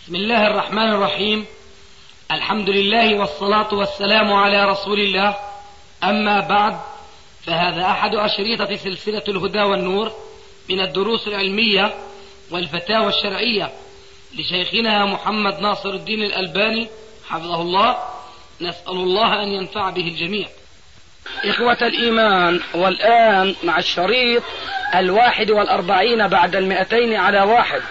بسم الله الرحمن الرحيم. الحمد لله والصلاة والسلام على رسول الله. أما بعد، فهذا أحد أشريطة سلسلة الهدى والنور من الدروس العلمية والفتاوى الشرعية لشيخنا محمد ناصر الدين الألباني حفظه الله. نسأل الله أن ينفع به الجميع. إخوة الإيمان، والآن مع الشريط 41 بعد 200 على 1.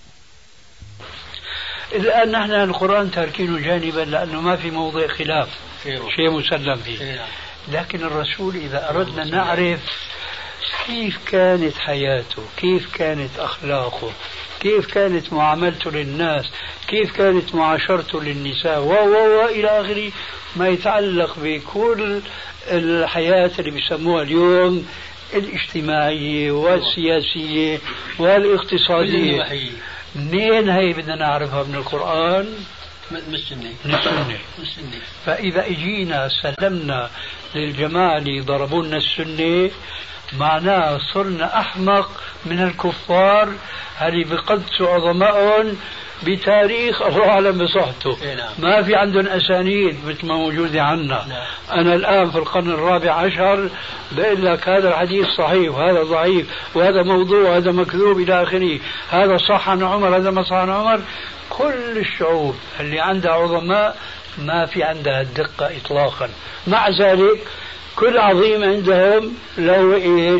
الآن نحن القرآن تاركينه جانبا لأنه ما في موضع خلاف، شيء مسلم فيه. لكن الرسول إذا أردنا نعرف كيف كانت حياته، كيف كانت أخلاقه، كيف كانت معاملته للناس، كيف كانت معاشرته للنساء وإلى آخره، ما يتعلق بكل الحياة اللي بيسموها اليوم الاجتماعية والسياسية والاقتصادية. منين هي بدنا نعرفها؟ من القرآن، من السنة. فإذا اجينا سلمنا للجماعة اللي ضربوا لنا السنة، معناه صرنا أحمق من الكفار اللي بقدسوا عظمائهم بتاريخ الله أعلم بصحته. ما في عندهم أسانيد مثل ما موجودة عنا. أنا الآن في القرن 14 بقول لك هذا الحديث صحيح وهذا ضعيف وهذا موضوع وهذا مكذوب إلى آخره، هذا صح عن عمر هذا ما صح عن عمر. كل الشعوب اللي عندها عظماء ما في عندها الدقة إطلاقا. مع ذلك كل عظيم عندهم له إيش؟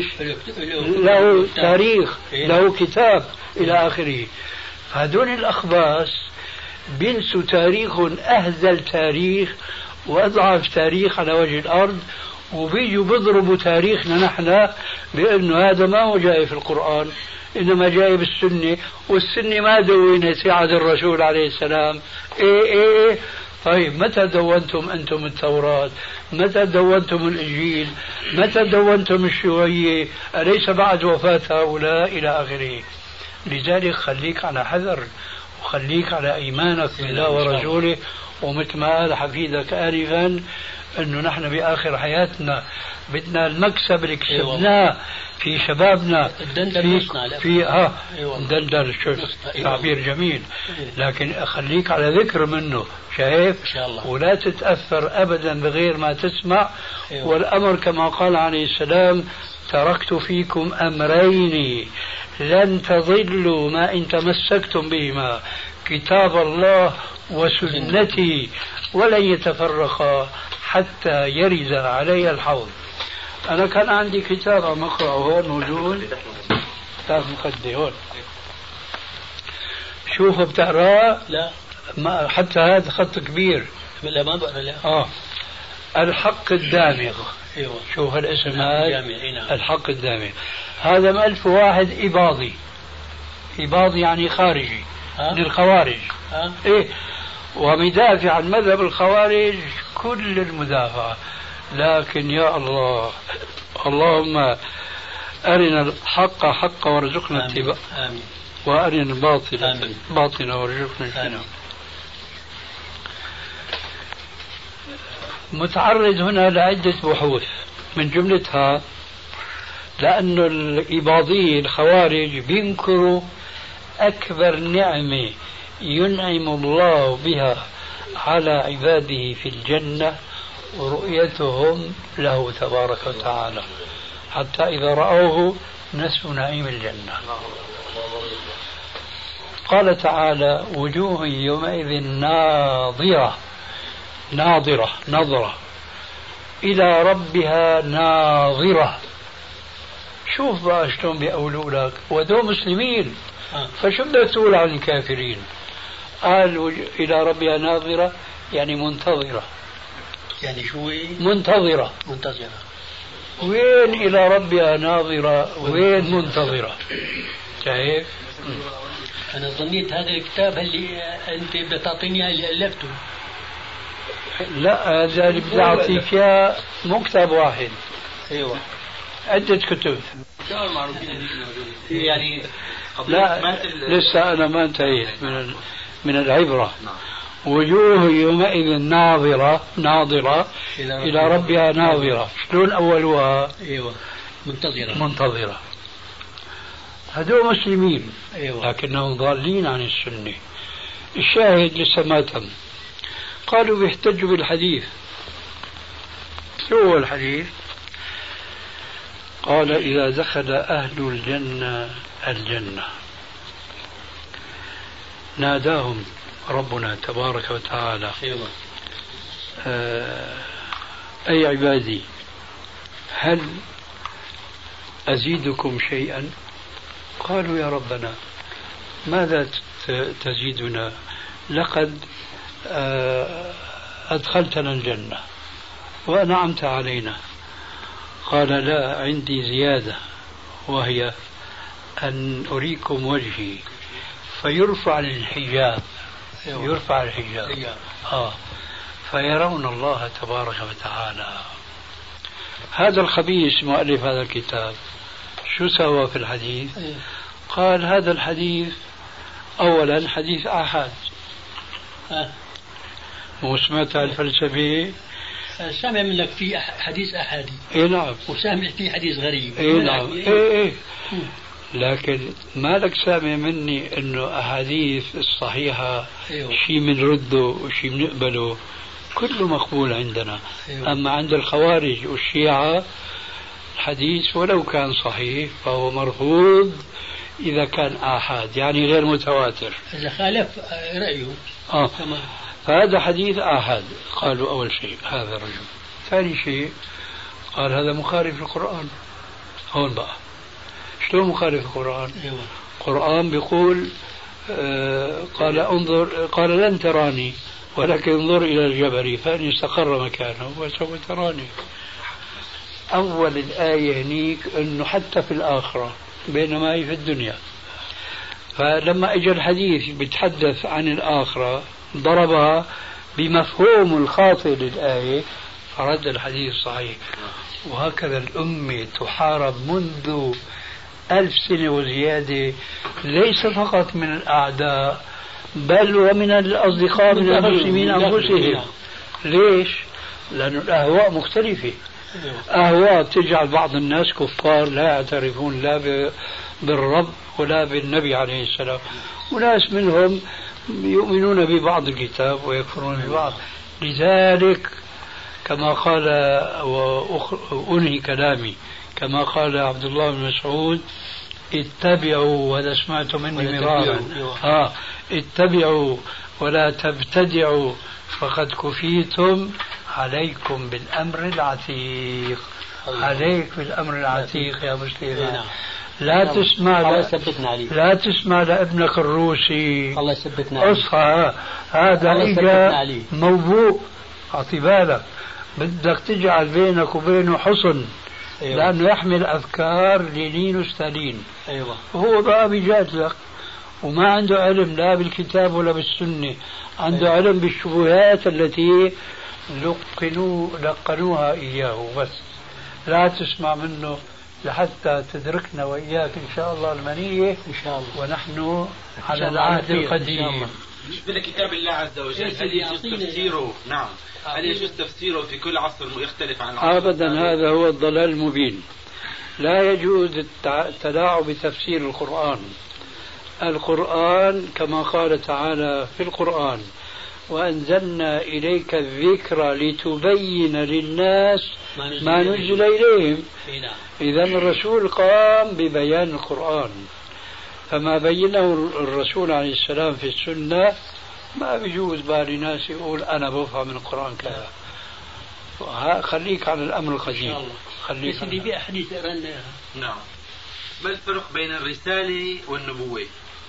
له تاريخ، له كتاب إلى آخره. هذول الأخباس بينسوا تاريخهم أهزل تاريخ وأضعف تاريخ على وجه الأرض، وبيجوا بيضربوا تاريخنا نحن بأنه هذا ما هو جاي في القرآن إنما جاي بالسنة، والسنة ما دونت في عهد الرسول عليه السلام. إيه طيب متى دونتم أنتم التوراة؟ متى دونتم الإنجيل؟ متى دونتم الشيوعية؟ أليس بعد وفاة هؤلاء إلى آخره؟ لذلك خليك على حذر وخليك على إيمانك بالله ورسوله. ومثل ما قال حفيدك آنفا أنه نحن بآخر حياتنا بدنا المكسب اللي كسبناه في شبابنا في دندل تعبير جميل، لكن خليك على ذكر منه، شايف؟ ولا تتأثر أبدا بغير ما تسمع. والأمر كما قال عليه السلام: تركت فيكم أمرين لن تضلوا ما إن تمسكتم بهما، كتاب الله وسنتي، ولن يتفرقا حتى يرد علي الحوض. أنا كان عندي كتاب عم أقرأه هون موجود، كتاب مخدي هون، شوفه بتقرأ؟ لا، ما حتى هذا خط كبير. لا ما بقرأ. لا الحق الدامغ. شوف الاسم هذا، الحق الدامغ. هذا مؤلف واحد إباضي. إباضي يعني خارجي من الخوارج. إيه، ومدافع عن مذهب الخوارج كل المدافعة. لكن يا الله، اللهم أرنا الحق حقا وارزقنا اتباعه، وأرنا الباطل باطلا وارزقنا اجتنابه. متعرض هنا لعدة بحوث، من جملتها لأن الإباضية الخوارج بينكروا أكبر نعمة ينعم الله بها على عباده في الجنة، ورؤيتهم له تبارك وتعالى، حتى إذا رأوه نسوا نعيم الجنة. قال تعالى: وجوه يومئذ ناظرة نظرة إلى ربها ناظرة. شوف بقى شلون بيقولوا لك ودول مسلمين، فشو بدك تقول عن الكافرين؟ قال إلى ربها ناظرة يعني منتظرة. يعني شو منتظرة؟ وين إلى ربها ناظرة وين منتظرة؟ شايف؟ أنا ظنيت هذا الكتاب اللي أنت بدك تعطيني اللي ألفته. لا، هذا اللي بدي أعطيك إياه مو كتاب واحد. أيوة، عدة كتب. يعني لا لسه أنا ما انتهيت من العبرة. وجوه يومئذ ناظرة إلى ربها ناظرة. شلون أولها؟ أيوة، منتظرة. هذول مسلمين، لكنهم ضالين عن السنة. الشاهد لسه ما تم. قالوا بيحتجوا بالحديث. شو هو الحديث؟ قال إذا دخل أهل الجنة الجنة ناداهم ربنا تبارك وتعالى أي عبادي هل أزيدكم شيئا؟ قالوا يا ربنا ماذا تزيدنا؟ لقد أدخلتنا الجنة وأنعمت علينا. قال لا، عندي زيادة، وهي أن أريكم وجهي فيرفع الحجاب. يرفع الحجاب فيرون الله تبارك وتعالى. هذا الخبيث مؤلف هذا الكتاب شو سوى في الحديث؟ قال هذا الحديث أولا حديث آحاد. مو سمعت الفلسفة؟ سامع منك في حديث أحادي. نعم. وسامع في حديث غريب. نعم. لكن ما لك سامع مني انه احاديث الصحيحه شيء بنرده وشيء بنقبله، كله مقبول عندنا. اما عند الخوارج والشيعه الحديث ولو كان صحيح فهو مرفوض اذا كان آحاد، يعني غير متواتر، اذا خالف رايه. فهذا حديث آحاد. قالوا اول شيء هذا الرجل. ثاني شيء قال هذا مخالف للقرآن. هون بقى شلون مخالف القرآن؟ القرآن بيقول قال انظر، قال لن تراني ولكن انظر إلى الجبل فإن استقر مكانه وسوف تراني. أول الآية هنيك أنه حتى في الآخرة بينما هي في الدنيا. فلما اجى الحديث بيتحدث عن الآخرة ضربها بمفهوم الخاطئ للآية فرد الحديث صحيح. وهكذا الأمة تحارب منذ 1000 سنة وزيادة، ليس فقط من الأعداء بل ومن الأصدقاء من المسلمين أنفسهم. ليش؟ لأن الأهواء مختلفة. أهواء تجعل بعض الناس كفار لا يعترفون لا بالرب ولا بالنبي عليه السلام، وناس منهم يؤمنون ببعض الكتاب ويكفرون ببعض. لذلك كما قال وأنهي كلامي كما قال عبد الله بن مسعود اتبعوا، ولا سمعت مني مرارا اتبعوا ولا تبتدعوا فقد كفيتم، عليكم بالأمر العتيق. عليك بالأمر العتيق يا مسلم. لا تسمع لابنك الروسي الله يثبتنا اصحى هذا اجا موبوء. اعطي بالك، بدك تجعل بينك وبينه حصن. لانه يحمل افكار لينين وستالين. وهو بقى بيجادلك وما عنده علم لا بالكتاب ولا بالسنه، عنده علم بالشبهات التي لقنوها اياه. بس لا تسمع منه لحتى تدركنا وإياك إن شاء الله المنية إن شاء الله، ونحن على العهد القديم. بالنسبة لكتاب الله عز وجل هل يجوز تفسيره؟ نعم، هل يجوز تفسيره في كل عصر يختلف عن العصر؟ أبدا، هذا هو الضلال المبين. لا يجوز التلاعب بتفسير القرآن. القرآن كما قال تعالى في القرآن وأنزلنا إليك الذكر لتبين للناس ما نزل إليهم. إذا الرسول قام ببيان القرآن، فما بينه الرسول عليه السلام في السنة ما بيجوز بالي ناس يقول أنا بفهم من القرآن كذا. خليك على الأمر القديم. خليك بأحاديث نعم. ما الفرق بين الرسالة والنبوة؟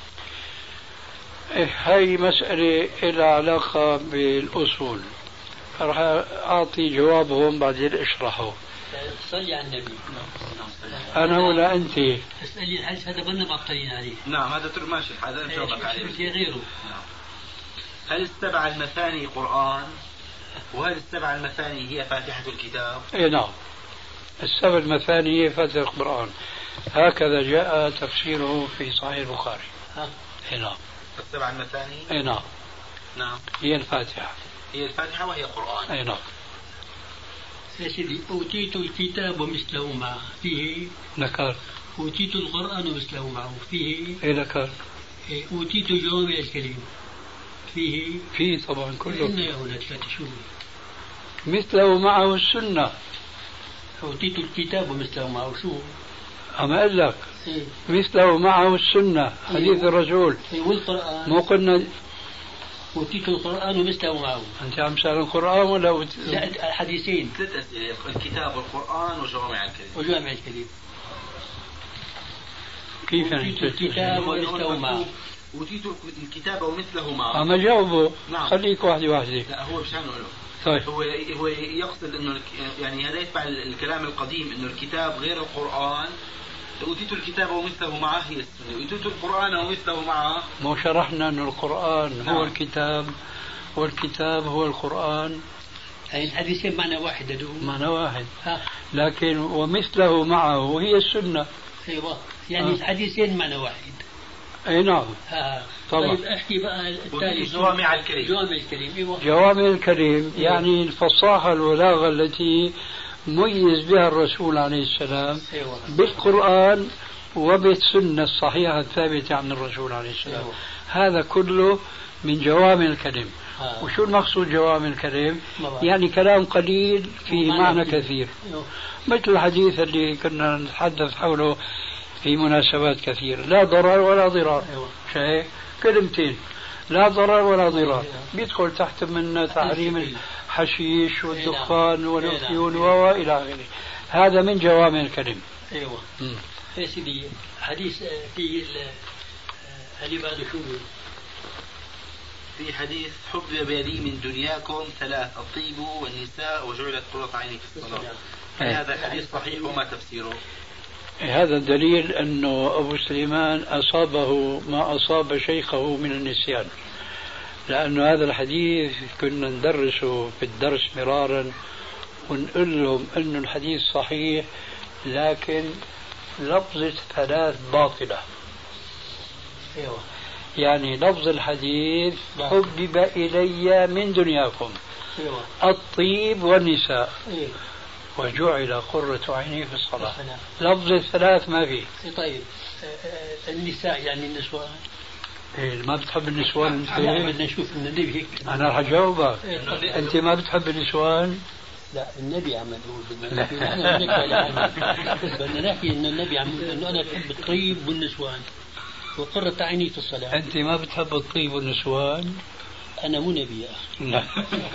هاي مسألة لها علاقة بالأصول، راح أعطي جوابهم بعدين أشرحه. صلي على النبي. أنا ولا أنت؟ اسألي الحديث هذا بنا معطلين عليه. نعم هذا ماشي، هذا نجاوبك عليه. غيره. نعم. هل السبع المثاني قرآن؟ وهل السبع المثاني هي فاتحة الكتاب؟ نعم، السبع المثاني هي فاتحة القرآن، هكذا جاء تفسيره في صحيح البخاري. نعم. السبع المثاني؟ نعم. نعم. هي الفاتحة. هي الفاتحة وهي قرآن. نعم. يا سيدي أوتيت الكتاب ومثله معه فيه نكر. أوتيت القرآن ومثله معه فيه نكر. أوتيت جوامع الكلم. فيه طبعا كله. إن هناك شو مثله معه السنة. أوتيت الكتاب ومثله معه شو؟ أما أقول لك مثله معه السنة حديث الرسول. والقرآن مو قلنا أوتيت القرآن ومثله معه. أنت عم تسأل القرآن ولا لا حديثين. 3 أسئلة: الكتاب والقرآن وجوامع الكلم. وجوامع الكلم. كيف يعني؟ أوتيت الكتاب ومثله معه. أوتيت الكتاب ومثله معه. أما جاوبه. نعم. خليك واحدة. لا هو مشان له. طيب. هو يقصد انه يعني هذا يتبع الكلام القديم انه الكتاب غير القرآن. أوتيت الكتاب ومثله معه هي السنة. أوتيت القرآن ومثله معه. مو شرحنا أن القرآن نعم. هو الكتاب والكتاب هو القرآن. أي الحديثين معنى واحد دوم. معنى واحد. لكن ومثله معه هي السنة. أيوة يعني الحديثين معنى واحد. أي نعم. طبعا. طيب احكي بقى الثالث. جوامع الكلم. جوامع الكلم. أيوة. جوامع الكلم يعني الفصاحة البلاغة التي ميز بها الرسول عليه السلام. أيوة. بالقرآن وبالسنة الصحيحة الثابتة عن الرسول عليه السلام. أيوة. هذا كله من جوامع الكلم. وشو المقصود جوامع الكلم؟ يعني كلام قليل فيه معنى كثير. مثل الحديث اللي كنا نتحدث حوله في مناسبات كثيرة: لا ضرر ولا ضرار. شيء كلمتين: لا ضرر ولا ضرار. بيدخل تحت من تحريم الحشيش والدخان والأفيون وإلى آخره. هذا من جوامع الكلم. أيوة. يا سيدي حديث في اللي بعد شو في حديث: حبب لي من دنياكم 3: الطيب والنساء وجعلت قرة عيني في الصلاة. هذا الحديث صحيح وما تفسيره؟ هذا الدليل أنه أبو سليمان أصابه ما أصاب شيخه من النسيان، لأن هذا الحديث كنا ندرسه في الدرس مرارا ونقول لهم أن الحديث صحيح لكن لفظة 3 باطلة. أيوة. يعني لفظ الحديث: حبب إلي من دنياكم الطيب والنساء وجعل قرة عيني في الصلاة. لفظ 3 ما فيه. طيب النساء يعني النسوان. ما بتحب النسوان انت؟ بدنا نشوف النبي هيك. انا رح اجاوبك. انت ما بتحب النسوان؟ لا النبي عمل بدنا نحكي ان النبي عمل انه انا بحب الطيب والنسوان وقرة عيني في الصلاة. انت ما بتحب الطيب والنسوان؟ انا مو نبي يا اخي. لا.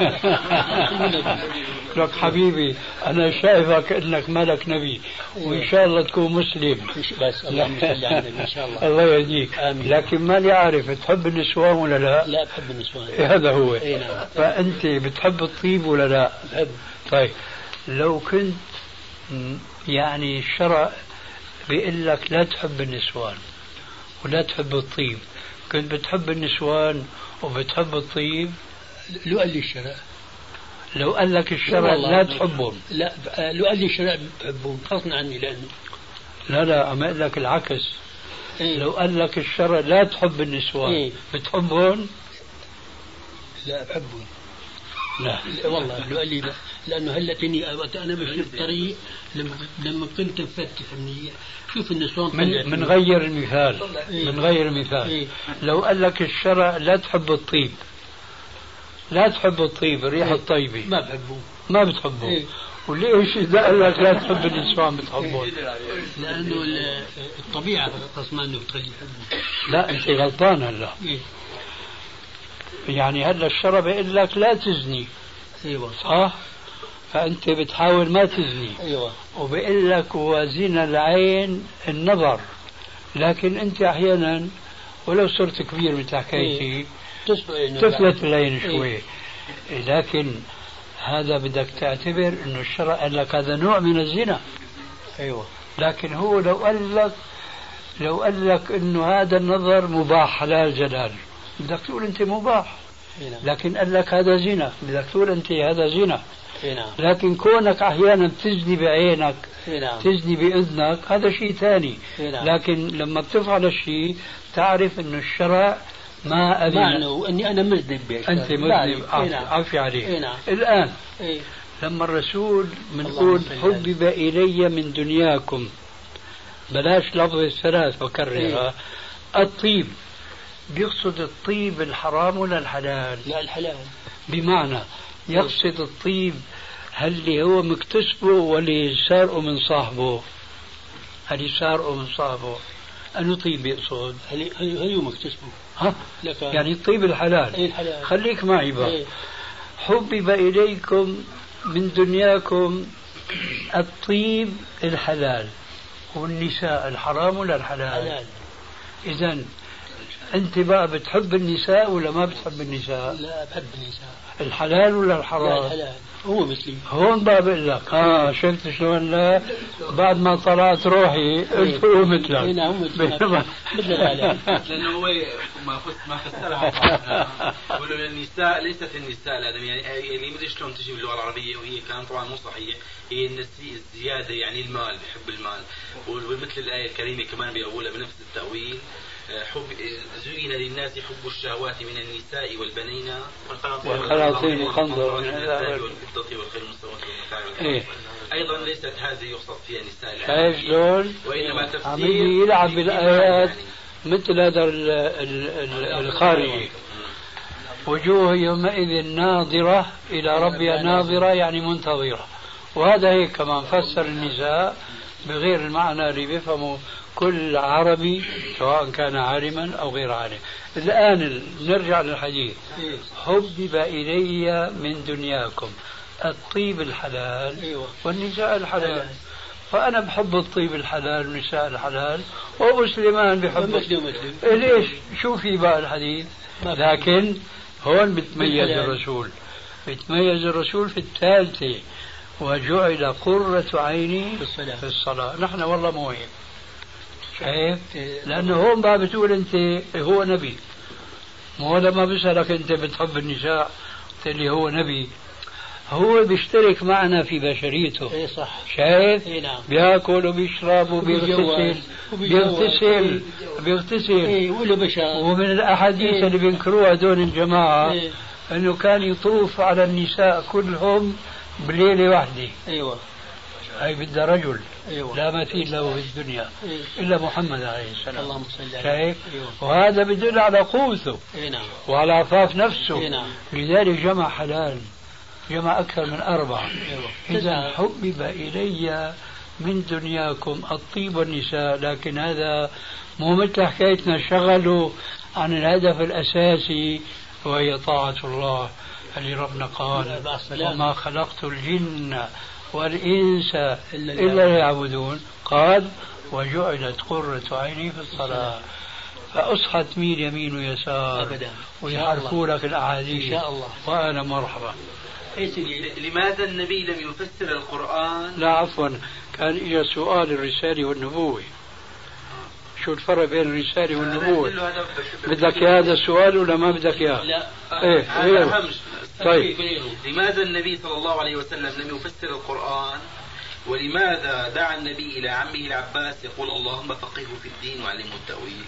لك حبيبي انا شايفك انك مالك نبي وان شاء الله تكون مسلم. بس اللهم صل على النبي ان شاء الله. الله يهديك. لكن ماني عارف تحب النسوان ولا لا؟ لا بحب النسوان. هذا هو. نعم. فانت بتحب الطيب ولا لا؟ بحب. طيب لو كنت يعني الشرع بيقول لك لا تحب النسوان ولا تحب الطيب، كنت بتحب النسوان وبتحب الطيب؟ لو قال لي الشرع. لو قال لك الشرع لا تحبهم؟ لا لو قال لي الشرع بحبهم غصبا عني لانه لا أما قال لك العكس. لو قال لك الشرع لا تحب النسوان بتحبهم؟ لا بحبهم. لا والله لو قال لي لا، لانه هلتني انا ماشي بالطريق لما كنت مفتح منيح شوف النسوان من غير المثال. من غير المثال. لو قال لك الشرع لا تحب الطيب، لا تحب الطيب الريحة الطيبة، ما بحبه. ما بتحبه. وليش إذا قال لك لا تحب النسوان بتحبه؟ لأنه الطبيعة غصبا أنه بتخلي يحبه. لا أنت غلطان هلا. يعني هلا الشرع بيقول لك لا تزني. أيوة صح؟ فأنت بتحاول ما تزني. أيوة. وبيقول لك وزنا العين النظر، لكن أنت أحيانا ولو صرت كبير مثل حكايتي تفلت العين شوي. لكن هذا بدك تعتبر انه الشرع قال لك هذا نوع من الزنا. ايوه. لكن هو لو قال لك انه هذا النظر مباح حلال جلال بدك تقول انت مباح. لكن قال لك هذا زنا بدك تقول انت هذا زنا. لكن كونك احيانا تزني بعينك تزني باذنك هذا شيء ثاني. لكن لما بتفعل الشيء تعرف انه الشرع ما أذن. معنى أني أنا مذنب بك. أنت مذنب. عافي عليك. الآن لما الرسول منقول حبب إلي من دنياكم، بلاش لفظ 3 وكررها، الطيب بيقصد الطيب الحرام ولا الحلال؟ لا الحلال. بمعنى يقصد الطيب هل اللي هو مكتسبه ولا سارقه من صاحبه؟ هل سارقه من صاحبه؟ أنه طيب يقصد؟ هل هو مكتسبه؟ ها؟ يعني الطيب الحلال. أي الحلال. خليك معي بقى. حبب إليكم من دنياكم الطيب الحلال والنساء الحرام ولا الحلال؟ حلال. إذن أنت بقى بتحب النساء ولا ما بتحب النساء؟ لا بحب النساء. الحلال ولا الحرام؟ لا الحلال. هو مثلي. هون بقى بقول لك شفت شلون؟ لا بعد ما طلعت روحي قلت هو مثلك. نعم مثل الحلال. لأنه هو ما فسرها. يقولوا النساء ليست النساء الآدم، يعني اللي مدري شلون تجي باللغة العربية، وهي كانت طبعا مو صحيح. هي الزيادة يعني المال، بحب المال. ومثل الآية الكريمة كمان بيقولها بنفس التأويل. زين للناس حب الشهوات من النساء والبنين والقناطير المقنطرة من الذهب والفضة والخيل المسومة والمتاع. أيضا ليست هذه يقصد فيها النساء، شايف شلون؟ وإنما تفسير عم يلعب بالآيات مثل هذا الخارجي. وجوه يومئذ ناظرة إلى ربها ناظرة، يعني منتظرة. وهذا هيك كمان فسر النساء بغير المعنى اللي بيفهمه كل عربي سواء كان عالما أو غير عالم. الآن نرجع للحديث. حبب إلي من دنياكم الطيب الحلال والنساء الحلال. فأنا بحب الطيب الحلال والنساء الحلال، ومسلمان بحب. ليش؟ شو في بقى الحديث؟ لكن هون بتميز الرسول. بتميز الرسول في الثالثة: وجعل قرة عيني في الصلاة. نحن والله مو هيك. شايف؟ لأنه هون بقى بتقول أنت هو نبي. مو لما بسألك أنت بتحب النساء قلت لي هو نبي. هو بيشترك معنا في بشريته. اي صح. شايف؟ نعم. بياكل وبيشرب وبيغتسل ومن الأحاديث اللي بينكروها دون الجماعة أنه كان يطوف على النساء كلهم بليلة واحدة. أيوة. هاي بدها رجل. أيوة. لا مثيل له في الدنيا إلا محمد عليه السلام. اللهم صل عليه. شايف؟ وهذا بدل على قوته نعم. وعلى عفاف نفسه. نعم. لذلك جمع حلال، جمع أكثر من 4. إذا حبب إلي من دنياكم الطيب والنساء. لكن هذا مو مثل حكايتنا شغلوا عن الهدف الأساسي وهي طاعة الله اللي ربنا قال: وما خلقت الجن والإنس إلا ليعبدون. قال: وجعلت قرة عيني في الصلاة. فأصحى تميل يمين ويسار أبدا ويحرفوا لك الأحاديث إن شاء الله. وأنا مرحبا. لماذا النبي لم يفسر القرآن؟ لا عفوا، كان إجا سؤال الرسالة والنبوة. شو الفرق بين الرسالة والنبوة؟ بدك هذا السؤال ولا ما بدك اياه؟ لا. ايه طيب. لماذا النبي صلى الله عليه وسلم لم يفسر القرآن؟ ولماذا دعا النبي إلى عمه العباس يقول: اللهم فقهه في الدين وعلمه التأويل؟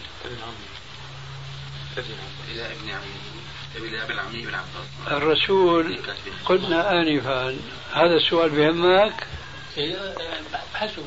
إلى ابن عمه، إلى ابن عمه ابن عباس. الرسول قلنا آنفا، هذا السؤال بهمك؟ حسو.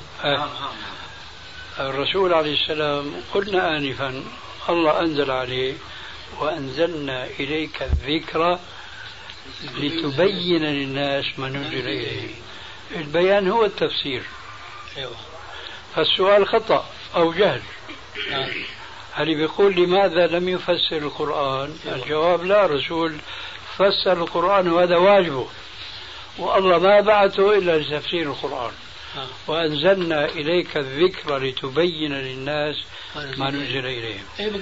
الرسول عليه السلام قلنا آنفا الله أنزل عليه: وأنزلنا إليك الذكر لتبين للناس ما نزل إليه. البيان هو التفسير. فالسؤال خطأ أو جهل. هل بيقول لماذا لم يفسر القرآن؟ الجواب: لا، الرسول فسر القرآن وهذا واجبه، والله ما بعثه إلا لتفسير القرآن. وأنزلنا إليك الذكر لتبين للناس ما نزل إليهم.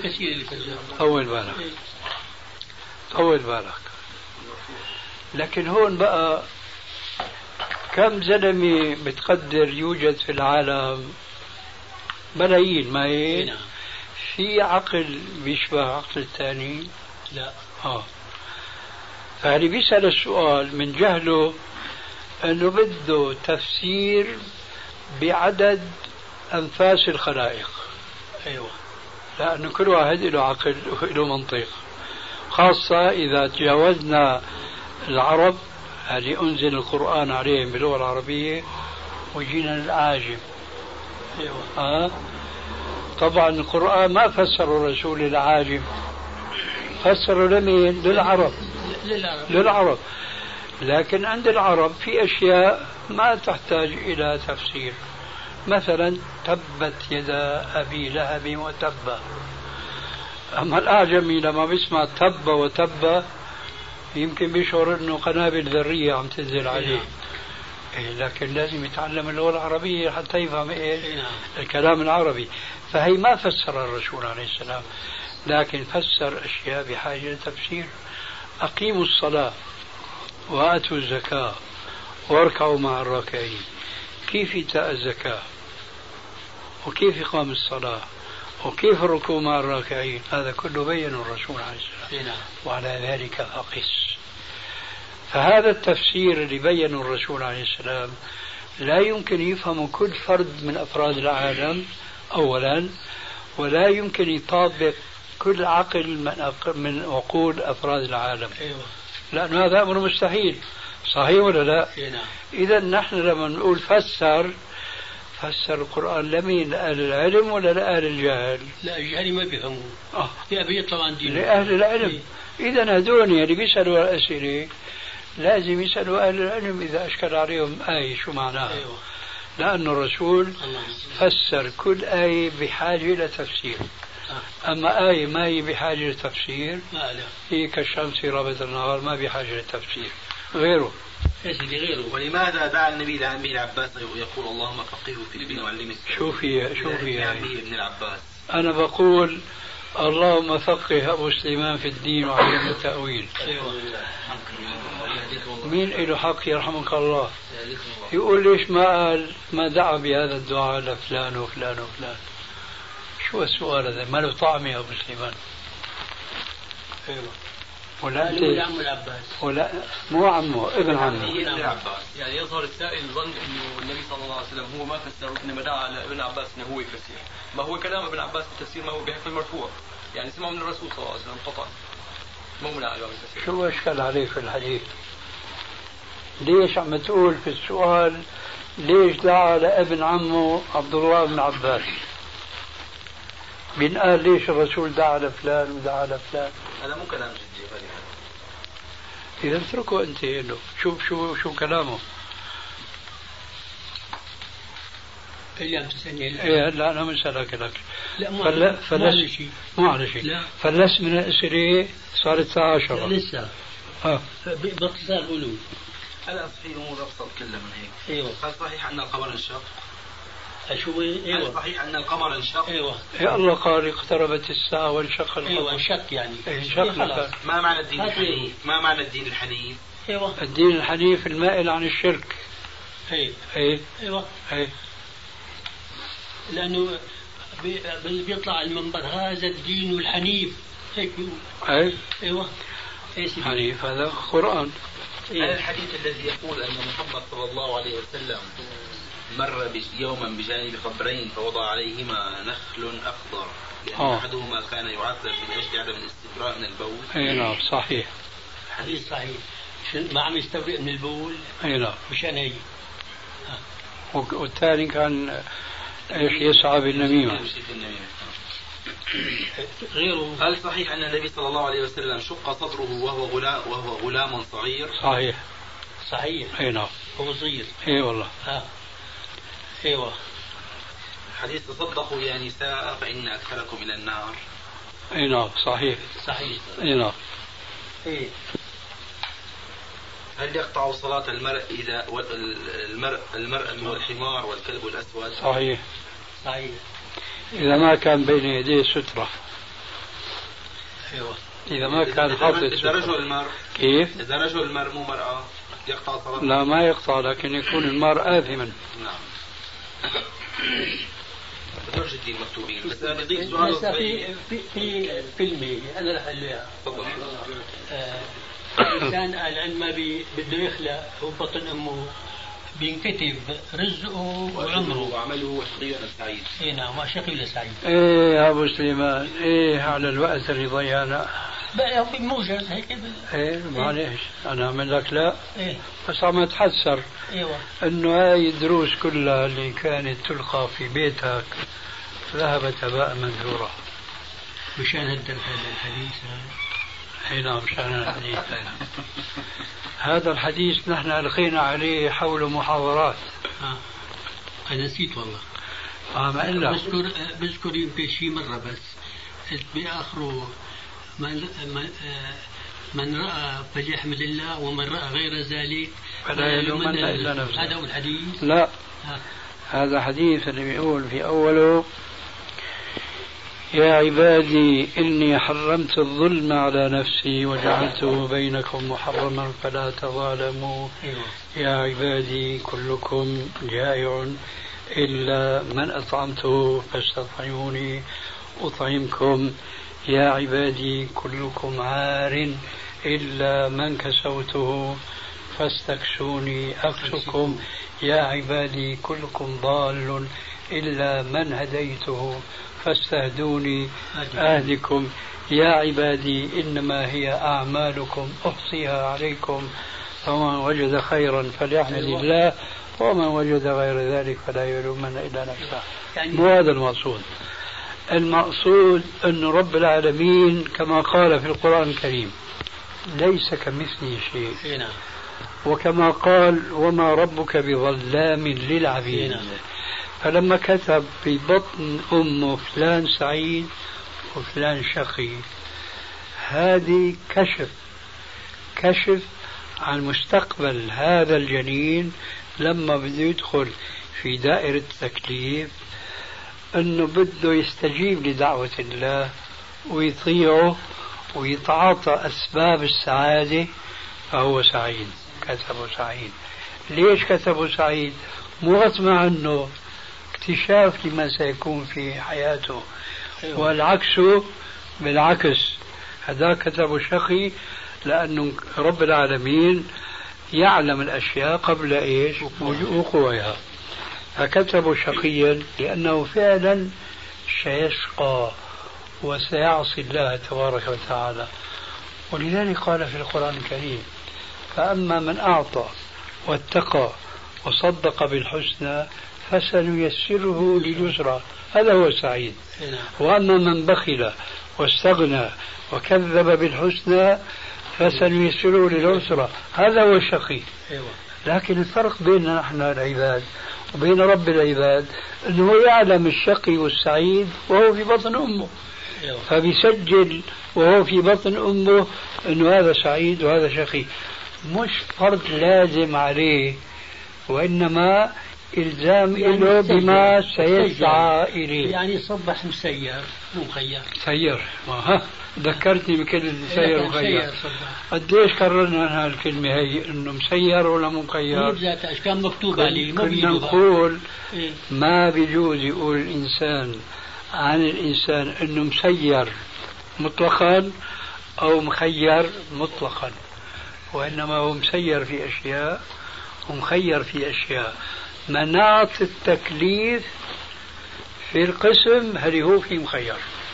طول بالك. لكن هون بقى كم زلمة بتقدر يوجد في العالم؟ ملايين، ما هي؟ في عقل بيشبه عقل الثاني؟ لا. فهل بيسأل السؤال من جهله أنه بده تفسير بعدد أنفاس الخلائق. أيوة. لأنه كل واحد له عقل وله منطق، خاصة إذا تجاوزنا العرب اللي أنزل القرآن عليهم باللغة العربية وجينا للعاجم. أيوة. طبعا القرآن ما فسر الرسول للعاجم فسروا لمين؟ للعرب. للعرب. لكن عند العرب في أشياء ما تحتاج إلى تفسير. مثلا تبت يدا أبي لهب وتب. أما الأعجمي لما بيسمع تب وتب يمكن بيشعر أنه قنابل ذرية عم تنزل عليه. لكن لازم يتعلم اللغة العربية حتى يفهم الكلام العربي. فهي ما فسر الرسول عليه السلام، لكن فسر أشياء بحاجة لتفسير. أقيموا الصلاة وآتوا الزكاة واركعوا مع الراكعين. كيف إيتاء الزكاة وكيف إقام الصلاة وكيف الركوع مع الراكعين؟ هذا كله بين الرسول عليه السلام. وعلى ذلك فقس. فهذا التفسير اللي بينه الرسول عليه السلام لا يمكن يفهم كل فرد من أفراد العالم أولا، ولا يمكن يطابق كل عقل من عقول أفراد العالم. لأن هذا أمر مستحيل. صحيح ولا لا؟ إذا نحن لما نقول فسر القرآن لمين؟ لأهل العلم ولا لأهل الجهل؟ لا، الجهل ما بيفهمون. بيطلع عن دينه. لأهل العلم. إذا هذول اللي بيسألوا الأسئلة لازم يسألوا أهل العلم إذا أشكل عليهم آية شو معناها. لأن الرسول فسر كل آية بحاجة إلى تفسير. أما آية ما هي بحاجة لتفسير هي كالشمس رابط النهار، ما بحاجة لتفسير. غيره ولماذا دعا النبي لعمه العباس يقول اللهم فقهه في الدين وعلمه؟ شو فيها عمه ابن العباس. أنا بقول اللهم فقه أبو سليمان في الدين وعلمه التأويل. مين له حق يرحمك الله يقول ليش ما دعا بهذا الدعاء لفلان وفلان وفلان؟ شو السؤال هذا؟ ما له طعم يا أبو سليمان. ولا عمه العباس ولا مو عمه، ابن عمه. يعني يظهر السائل ظن انه النبي صلى الله عليه وسلم هو ما فسر، انما دعا لابن عباس انه هو يفسر. ما هو كلام ابن عباس في التفسير ما هو بحكم المرفوع، يعني سمعه من الرسول صلى الله عليه وسلم قطعا، مو من الامام التفسير. شو اشكال عليك في الحديث؟ ليش عم تقول في السؤال ليش دعا لابن عمه عبد الله بن عباس؟ بنقال ليش الرسول دعا لفلان ودعا لفلان؟ هذا مو كلام جدي غالبا. إذا اتركوا أنت له، شوف كلامه. اللي عم تسألني إيه لا أنا مسألك لك. لا مو على شيء. مو على شيء. فلس من الأسئلة صارت الساعة 10. لسه. باختصار قولوا. هذا صحيح الأمور أبسط كلها من هيك. أيوه. هل صحيح أن القمر انشق؟ شو ايوه هل صحيح ان القمر انشق؟ ايوه يا الله قال اقتربت الساعة وانشق القمر. ايوه انشق يعني انشق. ما معنى الدين الحنيف؟ ما معنى الدين الحنيف؟ ايوه الدين الحنيف المائل عن الشرك. ايوه لانه بيطلع المنبر هذا الدين الحنيف هيك ايوه حنيف هذا قرآن. هذا الحديث الذي يقول ان محمد صلى الله عليه وسلم مر يوما بجانب قبرين فوضع عليهما نخل أخضر لأن أحدهما كان يعذب من أجل عدم الاستبراء من البول. أي نعم صحيح. حديث صحيح. ما عم يستبرئ من البول. أي نعم. مشان هي. والثاني كان يسعى بالنميمة. غيره. هل صحيح أن النبي صلى الله عليه وسلم شق صدره وهو غلام صغير؟ صحيح. أي نعم. هو صغير. أي والله. ايوه. حديث تصدقوا يا نساء فإن أكثركم إلى النار. اي نعم صحيح. اي نعم. هل يقطع صلاة المرء إذا المرأة والحمار والكلب الأسود؟ صحيح. إذا ما كان بين يديه سترة. ايوه. إذا ما كان حاطط سترة. إذا رجل المرء. كيف؟ إذا رجل المرء مو مرأة يقطع صلاة. لا ما يقطع، لكن يكون المرء آثما. نعم. بدرج الدين مكتوبين. بس بديك سؤال في فيلمي انا رح اقول اياها. تفضل. الانسان العلم ما بده يخلق هو بطن امه بينكتب رزقه وعمره وعمله وشقي ولا سعيد. اي نعم شقي ولا سعيد. ايه يا ابو سليمان ايه على الوقت اللي ضيعنا. بقى في موجز هيك. ايه معلش انا اعمل لك لا. بس عم اتحسر. ايوه. انه هاي الدروس كلها اللي كانت تلقى في بيتك ذهبت هباء منثورا. مشان هذا الحديث اي نعم شأن الحديث. هذا الحديث نحن ألقينا عليه حول محاضرات. أنا نسيت والله. ما إلا بذكر يمكن شي مرة بس بآخره من رأى فليحمد الله ومن رأى غير ذلك فلا يلومن إلا نفسه. هذا هو الحديث. لا هذا حديث اللي بيقول في أوله: يا عبادي إني حرمت الظلم على نفسي وجعلته بينكم محرما فلا تظالموا. يا عبادي كلكم جائع إلا من أطعمته فاستطعموني أطعمكم. يا عبادي كلكم عار إلا من كسوته فاستكسوني أكسكم. يا عبادي كلكم ضال إلا من هديته فاستهدوني أهدكم. يا عبادي إنما هي أعمالكم أحصيها عليكم فمن وجد خيرا فليحمد الله ومن وجد غير ذلك فلا يلومن إلا نفسه. مو هذا المقصود. المقصود أن رب العالمين كما قال في القرآن الكريم ليس كمثله شيء، وكما قال وما ربك بظلام للعبيد. فلما كتب في بطن أمه فلان سعيد وفلان شقي، هذه كشف عن مستقبل هذا الجنين لما بده يدخل في دائرة التكليف، أنه بده يستجيب لدعوة الله ويطيعه ويتعاطى أسباب السعادة، فهو سعيد. كتبه سعيد. ليش كتبه سعيد؟ مو غصب عنه، اكتشاف لما سيكون في حياته. والعكس بالعكس، هذا كتبه شقي لأنه رب العالمين يعلم الأشياء قبل إيش وقوعها، فكتبه شقيا لأنه فعلا سيشقى وسيعصي الله تبارك وتعالى. ولذلك قال في القرآن الكريم: فأما من أعطى واتقى وصدق بالحسنى فسنيسره لليسرى، هذا هو السعيد. وأما من بخل واستغنى وكذب بالحسنى فسنيسره للعسرى، هذا هو الشقي. لكن الفرق بيننا نحن العباد وبين رب العباد أنه يعلم الشقي والسعيد وهو في بطن أمه، فبيسجل وهو في بطن أمه أنه هذا سعيد وهذا شقي. مش فرض لازم عليه، وإنما إلزام يعني له بما سيسعى إليه. يعني صبح مسير مو مخير. سير، ذكرتني بكلمة مسير ومخير. قديش كررنا هالكلمة هي، إنه مسير ولا مو مخير؟ إيش كان مكتوب عليه؟ كنا نقول ما بيجوز يقول الإنسان عن الإنسان إنه مسير مطلقا أو مخير مطلقا، وإنما هو مسير في أشياء ومخير في أشياء. مناط التكليف في القسم هل هو في مخير.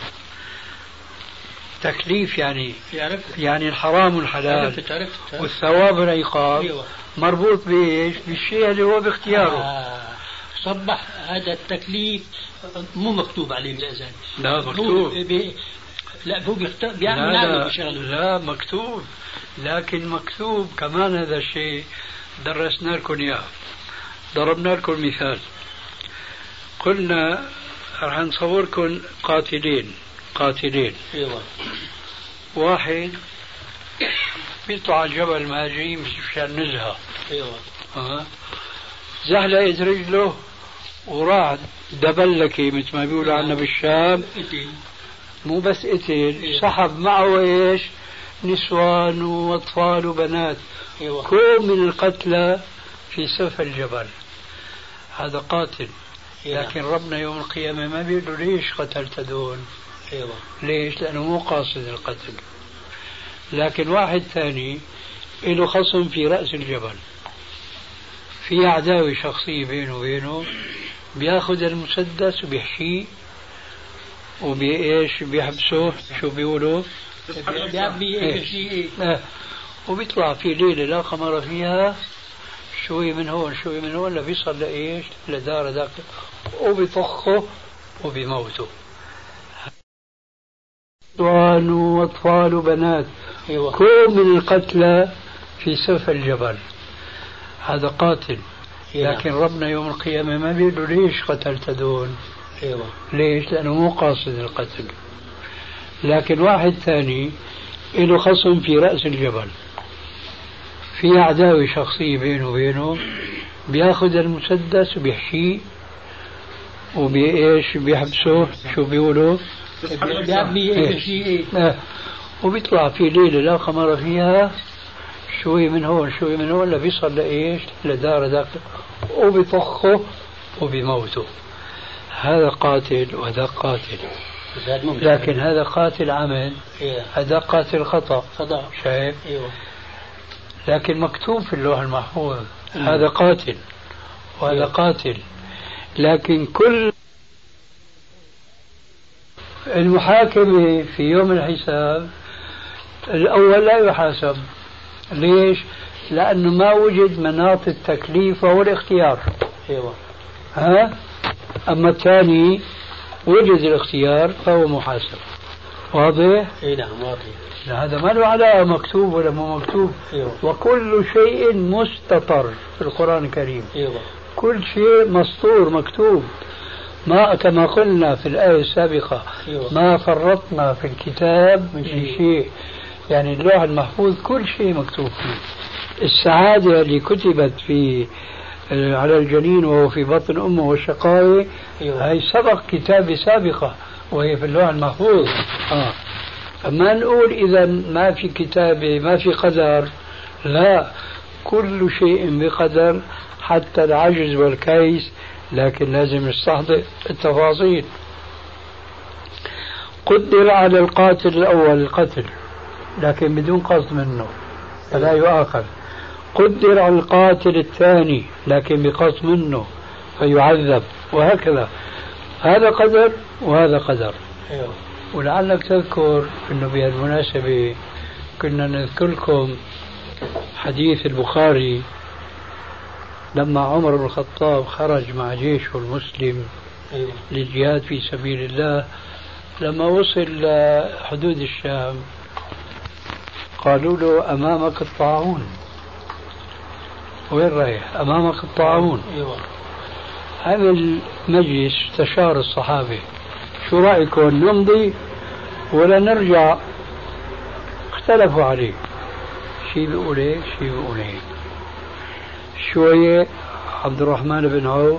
تكليف يعني الحرام والحلال والثواب والعقاب مربوط بإيش؟ بالشيء اللي هو باختياره. صبح هذا التكليف مو مكتوب عليه بالأذان. لا مكتوب. لا هو بيعمل بشغله. لا مكتوب، لكن مكتوب كمان هذا الشيء درسنا لكم إياه. ضربنا لكم مثال، قلنا رح نصوركم قاتلين. واحد بيطلع على الجبل مهاجرين مشان نزهة. زحلقت رجله وراح دبلكي مثل ما بيقولوا عنا بالشام. مو بس قتل، سحب معه ايش؟ نسوان واطفال وبنات. كل من القتلى في سفح الجبل. هذا قاتل. لكن ربنا يوم القيامة ما بيقول ليش قتلت دول. ليش؟ لأنه مو قاصد القتل. لكن واحد ثاني له خصم في رأس الجبل، في عداوة شخصية بينه وبينه، بياخذ المسدس وبيحشيه وبيش بيحبسه. شو بيقولوا؟ وبيطلع في ليلة لا قمر فيها، شوي من هون شوي من هون، لبيصل لإيش؟ لدار ذاك، وبيطخه وبيموته. أطفال وبنات كل من القتلى في سفح الجبل، هذا قاتل. لكن ربنا يوم القيامة ما بيقول ليش قتلت دول؟ ليش؟ لأنه مو قاصد القتل. لكن واحد ثاني له خصم في رأس الجبل، في عداوة شخصية بينه وبينه، بياخذ المسدس وبيحشيه وبيش بيحبسه، شو بيقولوا؟ وبيطلع في ليلة لا قمر فيها، شوي من هون شوي من هون، لبيصل لإيش؟ لدار ذاك، وبيطخه وبيموته. هذا قاتل وهذا قاتل، لكن هذا قاتل عمد، هذا قاتل خطأ. شايف؟ لكن مكتوب في اللوح المحفوظ هذا قاتل وهذا قاتل. لكن كل المحاكمة في يوم الحساب الأول لا يحاسب. ليش؟ لأنه ما وجد مناط التكليف وهو الاختيار. أما الثاني وجد الاختيار فهو محاسب. واضح؟ نعم واضح. هذا ما له علاقة مكتوب ولا مو مكتوب. وكل شيء مستطر في القرآن الكريم. كل شيء مسطور مكتوب، ما كما قلنا في الآية السابقة ما فرطنا في الكتاب من شيء. يعني اللوح المحفوظ كل شيء مكتوب فيه. السعادة اللي كتبت في على الجنين وهو في بطن أمه والشقاوة هي سبق كتابة سابقة وهي في اللوح المحفوظ. أما نقول إذا ما في كتابة ما في قدر، لا، كل شيء بقدر حتى العجز والكيس، لكن لازم نستحضر التفاصيل. قدر على القاتل الأول القتل لكن بدون قصد منه فلا يؤاخذ. قدر على القاتل الثاني لكن بقصد منه فيعذب، وهكذا. هذا قدر وهذا قدر. ولعلك تذكر أنه بهالمناسبة كنا نذكر لكم حديث البخاري لما عمر بن الخطاب خرج مع جيشه المسلم للجهاد في سبيل الله. لما وصل لحدود الشام قالوا له أمامك الطاعون. وين رايح؟ أمامك الطاعون. هذا المجلس استشار الصحابة، شو رأيكم نمضي ولا نرجع؟ اختلفوا عليه، شيء بيقول هيك شيء بيقول هيك. شوية عبد الرحمن بن عوف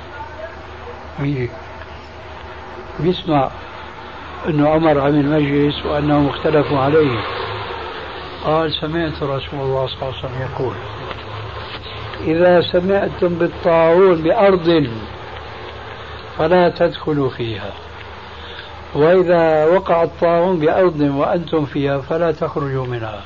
بيسمع انه عمر عمل مجلس وانهم اختلفوا عليه، قال سمعت رسول الله صلى الله عليه وسلم يقول إذا سمعتم بالطاعون بأرض فلا تدخلوا فيها، وإذا وقع الطاعون بأرض وأنتم فيها فلا تخرجوا منها.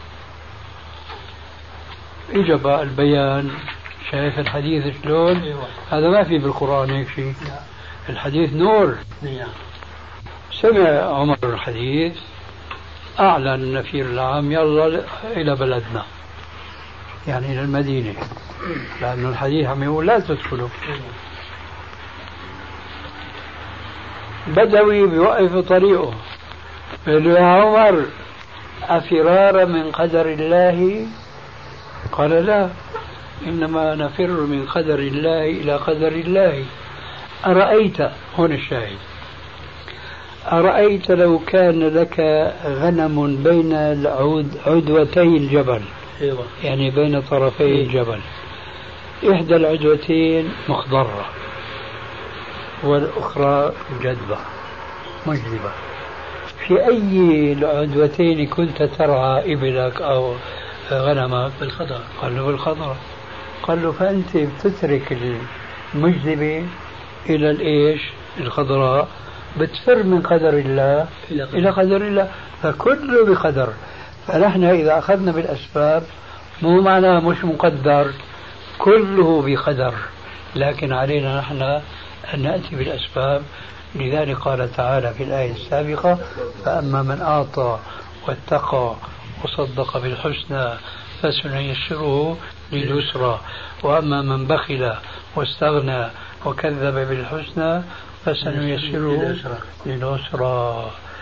إجب البيان. شايف الحديث شلون؟ هذا ما في بالقرآن هيك شيء. الحديث نور. سمع عمر الحديث، أعلن النفير العام يلا إلى بلدنا، يعني إلى المدينة، لأن الحديث عم يقول لا تدخلوا. بدوي بيوقف طريقه قال له يا عمر أفرار من قدر الله؟ قال لا، إنما نفر من قدر الله إلى قدر الله. أرأيت، هنا الشاهد، أرأيت لو كان لك غنم بين عدوتي الجبل، يعني بين طرفي الجبل، إحدى العدوتين مخضرة والأخرى جدبة مجدبة، في أي العدوتين كنت ترعى إبلك أو غنمك؟ بالخضر. قال له بالخضر. قال له فأنت بتترك المجدبة إلى الإيش الخضراء، بتفر من قدر الله إلى قدر الله، فكله بقدر. فنحن إذا أخذنا بالأسباب مو معناه مش مقدر، كله بقدر، لكن علينا نحن أن نأتي بالأسباب. لذلك قال تعالى في الآية السابقة فأما من أعطى واتقى وصدق بالحسنى فسنيسره لليسرى، وأما من بخل واستغنى وكذب بالحسنى فسنيسره للعسرى.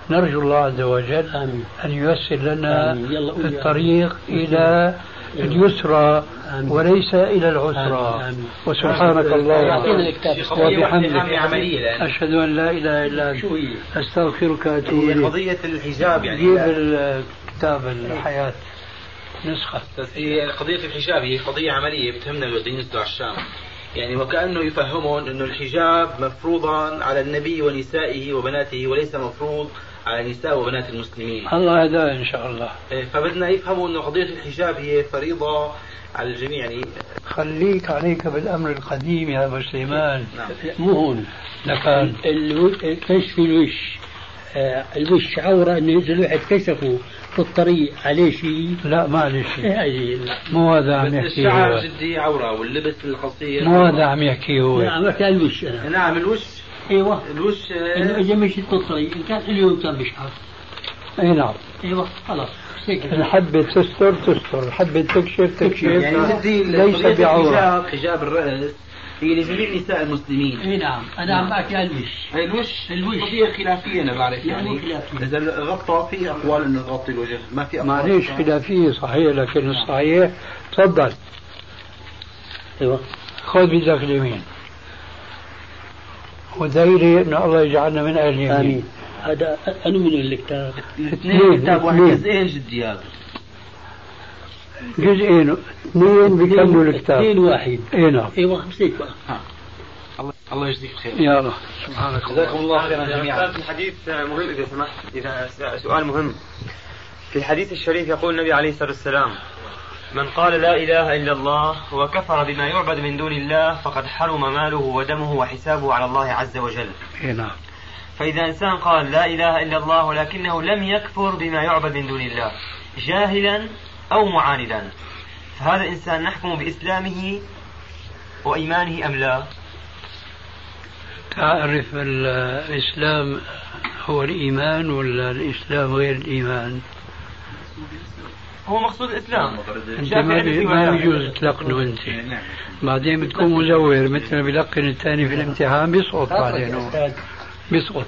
نرجو الله عز وجل أن ييسر لنا الطريق إلى اليسرى وليس إلى العسرى. وسبحانك اللهم وبحمدك أشهد أن لا إله إلا أنت أستغفرك وأتوب إليك. قضية الحجاب يعني جيب الكتاب الحياة نسخة. هي قضية الحجاب هي قضية عملية بتهمنا الذين يسدوا على الشام، يعني وكأنه يفهمون أنه الحجاب مفروضا على النبي ونسائه وبناته وليس مفروض على نساء وبنات المسلمين. الله هداه إن شاء الله. فبدنا يفهموا أنه قضية الحجاب هي فريضة على الجميع. يعني خليك عليك بالأمر القديم يا أبو سليمان. مو هون لكان كشف الوش، الوش عورة إنه إذا الواحد كشفه في الطريق عليه شيء. لا ما عليه شيء. مو هذا عم يحكيه. الشعر جدي عورة واللبس القصير. مو هذا عم يحكيه هو. نعم الوش. نعم الوش. ايوه الوش انه اذا مشيت في الطريق ان كان حلو كان بيشعر. اي نعم. ايوه خلاص. الحبة تستر الحبة تكشف يعني ليس بعورة. حجاب الرأس هي لجميع نساء المسلمين. اي نعم انا عم بحكي عن الوش قضية خلافية انا بعرف يعني اذا غطى في اقوال انه يغطي الوجه ما في اقوال. معليش خلافية صحيح لكن الصحيح تفضل. ايوه خذ بيدك اليمين ودايري ان الله يجعلنا من اهل اليمين. امين. هذا انو من الكتاب؟ اثنين كتاب واحد جزئين جدي هذا. جزئين اثنين بيكملوا الكتاب. اثنين واحد. اي نعم. ايوه مسيك بقى. الله يجزيك خير. يا الله سبحانك جزاكم الله خيرا جميعا. في الحديث مهم إذا سمحت، إذا سؤال مهم. في الحديث الشريف يقول النبي عليه الصلاة والسلام: من قال لا إله إلا الله وكفر بما يعبد من دون الله فقد حرم ماله ودمه وحسابه على الله عز وجل. نعم. فإذا إنسان قال لا إله إلا الله ولكنه لم يكفر بما يعبد من دون الله جاهلا أو معاندا، فهذا الإنسان نحكم بإسلامه وإيمانه أم لا؟ تعرف الإسلام هو الإيمان ولا الإسلام غير الإيمان؟ هو مقصود الإسلام. أنت ما يجوز تلقنه أنت. بعدين بتكون مزور مثل ما بيلقن الثاني في الامتحان بيسقط بعدين بيسقط.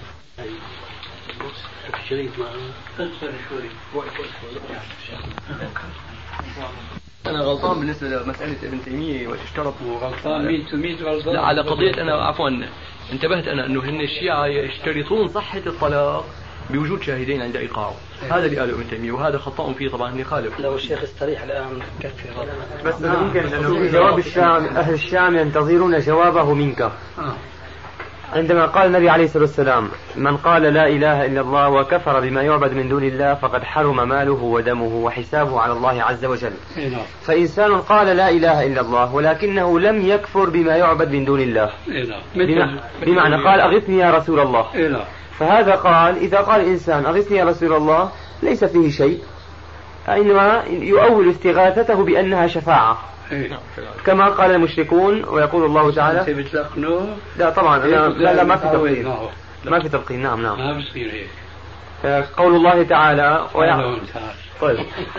أنا غلطان بالنسبة لمسألة ابن تيمية واشترطوا غلطان. مين تميت غلطان؟ لا على قضية أنا عفوا انتبهت أنا أنه هن الشيعة يشترطون صحة الطلاق بوجود شاهدين عند إيقاعه. هذا اللي قاله ابن تيمية وهذا خطأ فيه طبعا هن خالف. لو الشيخ استريح الآن كفي غلط. بس ممكن أنه في جواب الشام أهل الشام ينتظرون جوابه منك. عندما قال النبي عليه الصلاة والسلام: من قال لا إله إلا الله وكفر بما يعبد من دون الله فقد حرم ماله ودمه وحسابه على الله عز وجل. فإنسان قال لا إله إلا الله ولكنه لم يكفر بما يعبد من دون الله، بمعنى قال أغثني يا رسول الله، فهذا قال إذا قال إنسان أغثني يا رسول الله ليس فيه شيء، إنما يؤول استغاثته بأنها شفاعة كما قال المشركون. ويقول الله تعالى: لا طبعا لا ما في تلقين، ما في تلقين. نعم ما بصير هيك. قول الله تعالى طيب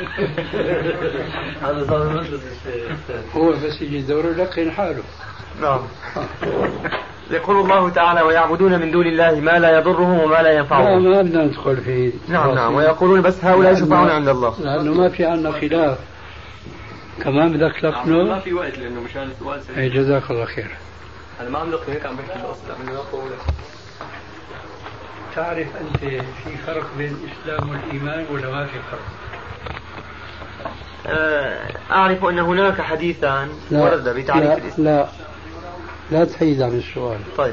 هو بس يجي دوره يلقن حاله. نعم. يقول الله تعالى: ويعبدون من دون الله ما لا يضرهم وما لا ينفعهم. ما بدنا ندخل فيه. نعم. ويقولون بس هؤلاء شفعون عند الله، لأنه ما في عنا خلاف. كمان بدك تلقنه؟ ما في وقت لأنه مشان السؤال سريع. اي جزاك الله خير. أنا ما عم لقي هيك عم بحكي الأصل لأنه لا طول. تعرف أنت في فرق بين الإسلام والإيمان ولا ما في فرق؟ أعرف أن هناك حديثا ورد بتعريف الإسلام. لا تحيد عن السؤال. طيب.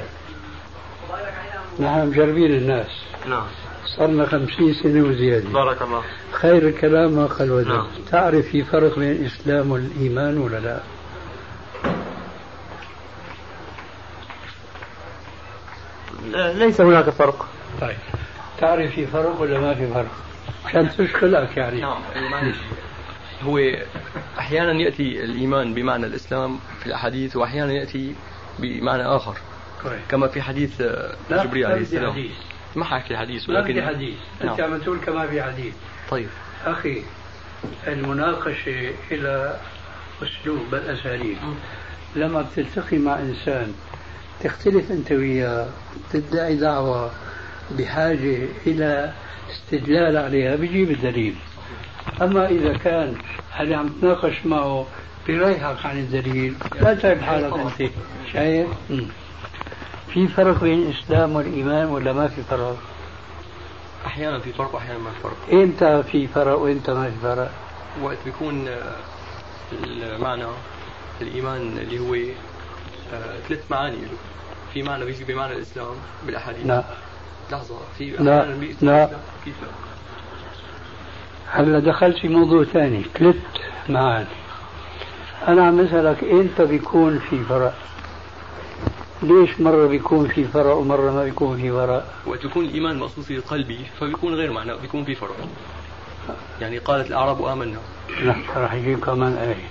نحن مجربين الناس. نعم. صرنا 50 سنة وزيادة. بارك الله. خير الكلام ما قال وزن. نعم. تعرف في فرق بين الإسلام والإيمان ولا لا؟ ليس هناك فرق. طيب تعرف في فرق ولا ما في فرق؟ عشان تشكلك يعني. نعم. هو أحيانا يأتي الإيمان بمعنى الإسلام في الأحاديث وأحيانا يأتي بمعنى آخر. كما في حديث جبريل عليه السلام. ما حكي حديث ولكن في حديث. أنت عم تقول كما في حديث. طيب أخي المناقشة إلى أسلوب الأساليب. لما بتلتقي مع إنسان تختلف أنت وياه، تدعي دعوة بحاجة إلى استدلال عليها بيجيب الدليل. أما إذا كان اللي عم تناقش معه بريحك عن الدليل لا تعب حالك أنت. شايف؟ في فرق بين الإسلام والإيمان ولا ما في فرق؟ أحيانا في فرق وأحيانا ما في فرق. إمتى في فرق وإمتى ما في فرق؟ وقت بيكون المعنى الإيمان اللي هو 3 معاني له. في معنى بيجي بمعنى الإسلام بالأحاديث. لا لحظة. في لا كيف؟ هلا دخلت في موضوع ثاني. 3 معاني. أنا عم أسألك إمتى بيكون في فرق؟ ليش مرة بيكون في فرق ومرة ما بيكون في فرق؟ وقت يكون الإيمان مخصوصي قلبي فبيكون غير معنى، بيكون في فرق. يعني قالت الأعراب آمنا. لا راح يجيب كمان آية.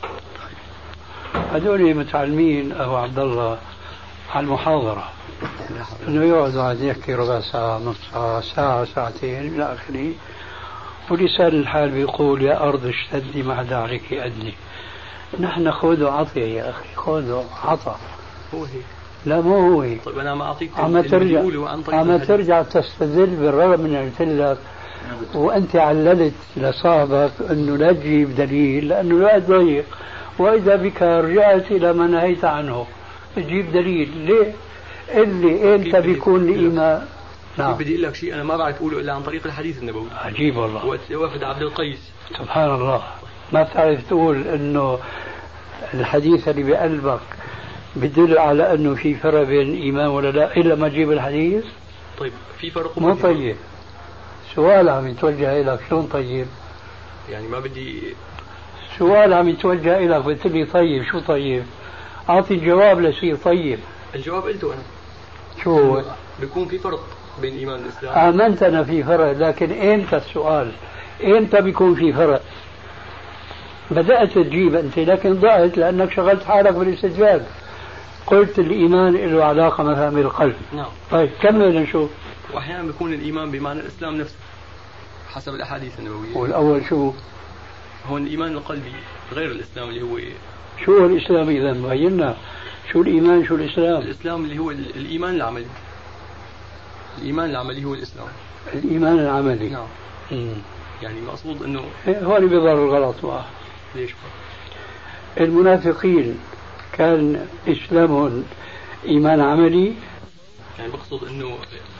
هذول متعلمين أبو عبد الله على المحاضرة إنه يقعدوا عاد يحكي ربع ساعة نص ساعة ساعة ساعتين إلى آخره، ولسان الحال بيقول يا أرض اشتدي ما عدا عليك أدني. نحن خذوا عطية يا أخي، خذوا عطا. هو هي. لا مو هو هي. طيب أنا ما أعطيك. عم ترجع تستدل بالرغم من قلت لك وأنت عللت لصاحبك أنه لا تجيب دليل لأنه لا ضيق، وإذا بك رجعت إلى ما نهيت عنه تجيب دليل. ليه؟ اللي أنت بيكون الإيمان. نعم. بدي أقول لك شيء أنا ما بعرف أقوله إلا عن طريق الحديث النبوي. عجيب والله. وفد عبد القيس. سبحان الله. ما بتعرف تقول إنه الحديث اللي بقلبك بدل على أنه في فرق بين الإيمان ولا لا إلا ما تجيب الحديث. طيب في فرق. ما طيب. سؤال عم يتوجه لك شلون طيب؟ يعني ما بدي. سؤال عم يتوجه لك قلت لي طيب شو طيب؟ أعطي جواب لشيء طيب. الجواب قلته أنا. شو هو؟ بيكون في فرق بين الإيمان والإسلام. آمنت أنا في فرق، لكن إمتى السؤال؟ إمتى بيكون في فرق؟ بدأت تجيب أنت لكن ضعت لأنك شغلت حالك بالاستدلال. قلت الإيمان له علاقة مثلا بالقلب. نعم. طيب كمل نشوف. وأحيانا بيكون الإيمان بمعنى الإسلام نفسه حسب الأحاديث النبوية. والأول شو؟ هو الإيمان القلبي غير الإسلام اللي هو. شو هو الإسلام إذا بينا؟ شو الإيمان شو الإسلام؟ الإسلام اللي هو الإيمان العملي. الإيمان العملي هو الإسلام. الإيمان العملي. نعم. يعني مقصود إنه. هون بيظهر الغلط معه. ليش؟ المنافقين كان إسلامهم إيمان عملي. يعني بقصد إنه.